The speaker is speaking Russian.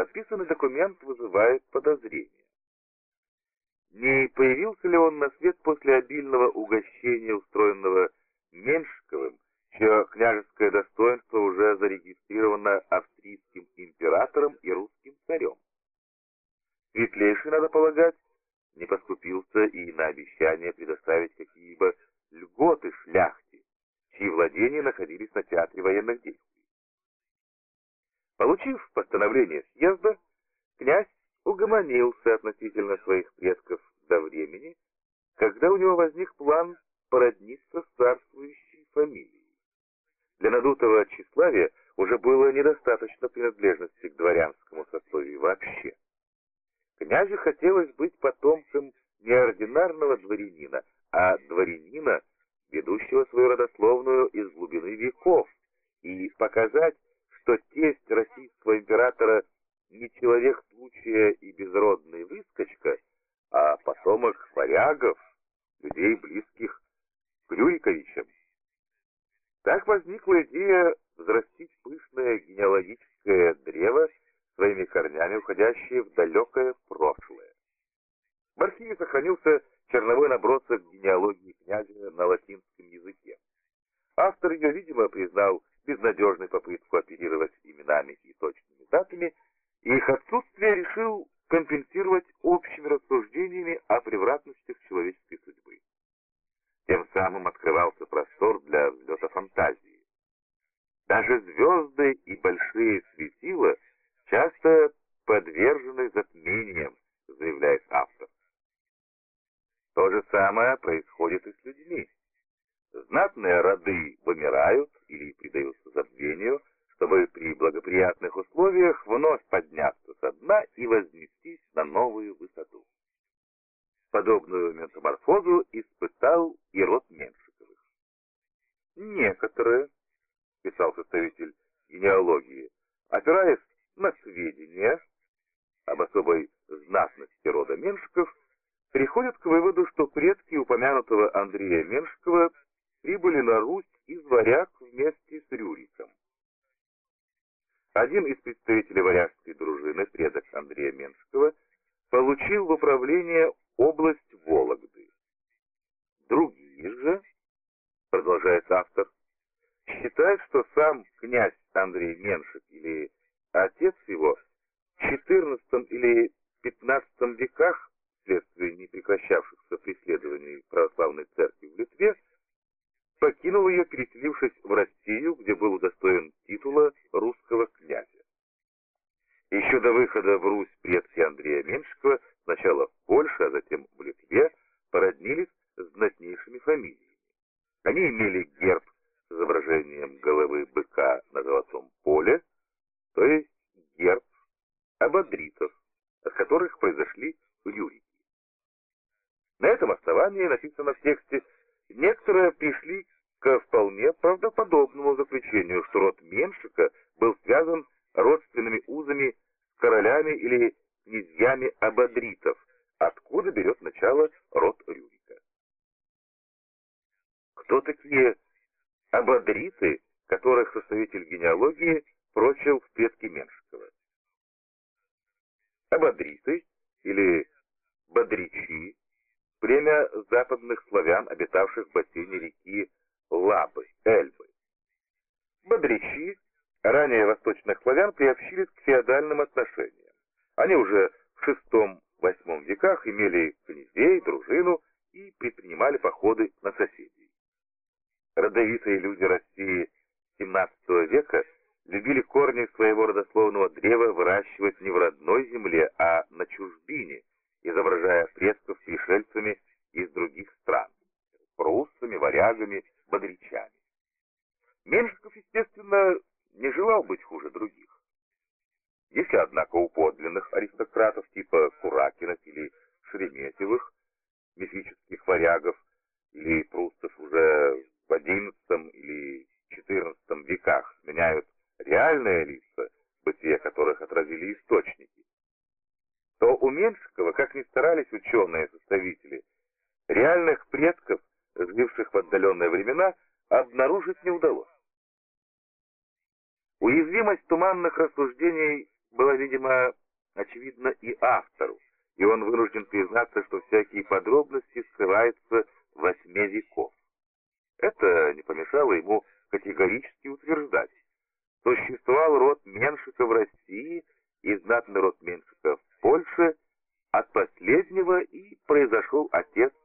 подписанный документ вызывает подозрения. Не появился ли он на свет после обильного угощения, устроенного Меншиковым, чье княжеское достоинство уже зарегистрировано австрийским императором и русским царем? Светлейший, надо полагать, не поскупился и на обещание предоставить какие-либо льготы шляхте, чьи владения находились на театре военных действий. Получив постановление съезда, князь угомонился относительно своих предков до времени, когда у него возник план породниться с царствующей фамилией. Для надутого тщеславия уже было недостаточно принадлежности к дворянскому сословию вообще. Князю хотелось быть потомцем не ординарного дворянина, а дворянина, ведущего свою родословную из глубины веков, и показать, что тесть российского императора не человек случая и безродный выскочка, а потомок варягов, людей, близких к Рюриковичам. Так возникла идея взрастить пышное генеалогическое древо, своими корнями уходящее в далекое прошлое. В архиве сохранился черновой набросок генеалогии князя на латинском языке. Автор ее, видимо, признал безнадежной попытку оперировать именами и точными датами, и их отсутствие решил компенсировать общими рассуждениями о превратностях человеческой судьбы. Тем самым открывался простор для взлета фантазии. Даже звезды и большие светила часто подвержены затмениям, заявляет автор. То же самое происходит и с людьми. Знатные роды вымирают или предаются забвению, чтобы при благоприятных условиях вновь подняться со дна и вознестись на новую высоту. Подобную метаморфозу испытал и род Меншиковых. Некоторые, писал составитель генеалогии, опираясь на сведения об особой знатности рода Меншиков, приходят к выводу, что предки упомянутого Андрея Меншикова прибыли на Русь из варяг вместе с Рюриком. Один из представителей варяжской дружины, предок Андрея Меншикова, получил в управление область Вологды. Другие же, продолжает автор, считают, что сам князь Андрей Меншик или отец его в XIV или XV веках, вследствие непрекращавшихся преследований православной церкви в Литве, покинул ее, переселившись в Россию, где был удостоен титула русского князя. Еще до выхода в Русь предки Андрея Меншикова сначала в Польше, а затем в Литве породнились с знатнейшими фамилиями. Они имели герб с изображением головы быка на золотом поле, то есть герб ободритов, от которых произошли Рюрики. На этом основании написано в тексте: некоторые пришли к вполне правдоподобному заключению, что род Меншика был связан родственными узами с королями или князьями ободритов, откуда берет начало род Рюрика. Кто такие ободриты, которых составитель генеалогии прочил в предки Меншикова? Ободриты или бодричи — племя западных славян, обитавших в бассейне реки Лабы, Эльбы. Бодричи, ранее восточных славян, приобщились к феодальным отношениям. Они уже в VI-VIII веках имели князей, дружину и предпринимали походы на соседей. Родовитые люди России XVII века любили корни своего родословного древа выращивать не в родной земле, а на чужбине, изображая предков пришельцами из других стран — пруссами, варягами, бодричами. Меншиков, естественно, не желал быть хуже других. Если, однако, у подлинных аристократов типа Куракиных или Шереметьевых, мифических варягов, или пруссов уже в XI или XIV веках сменяют реальные лица, бытие которых отразили источники, то у Меншикова, как ни старались ученые-составители, реальных предков, живших в отдаленные времена, обнаружить не удалось. Уязвимость туманных рассуждений была, видимо, очевидна и автору, и он вынужден признаться, что всякие подробности скрываются во тьме веков. Это не помешало ему категорически утверждать: существовал род Меншиков в России и знатный род Меншиков в Польше, от последнего и произошел отец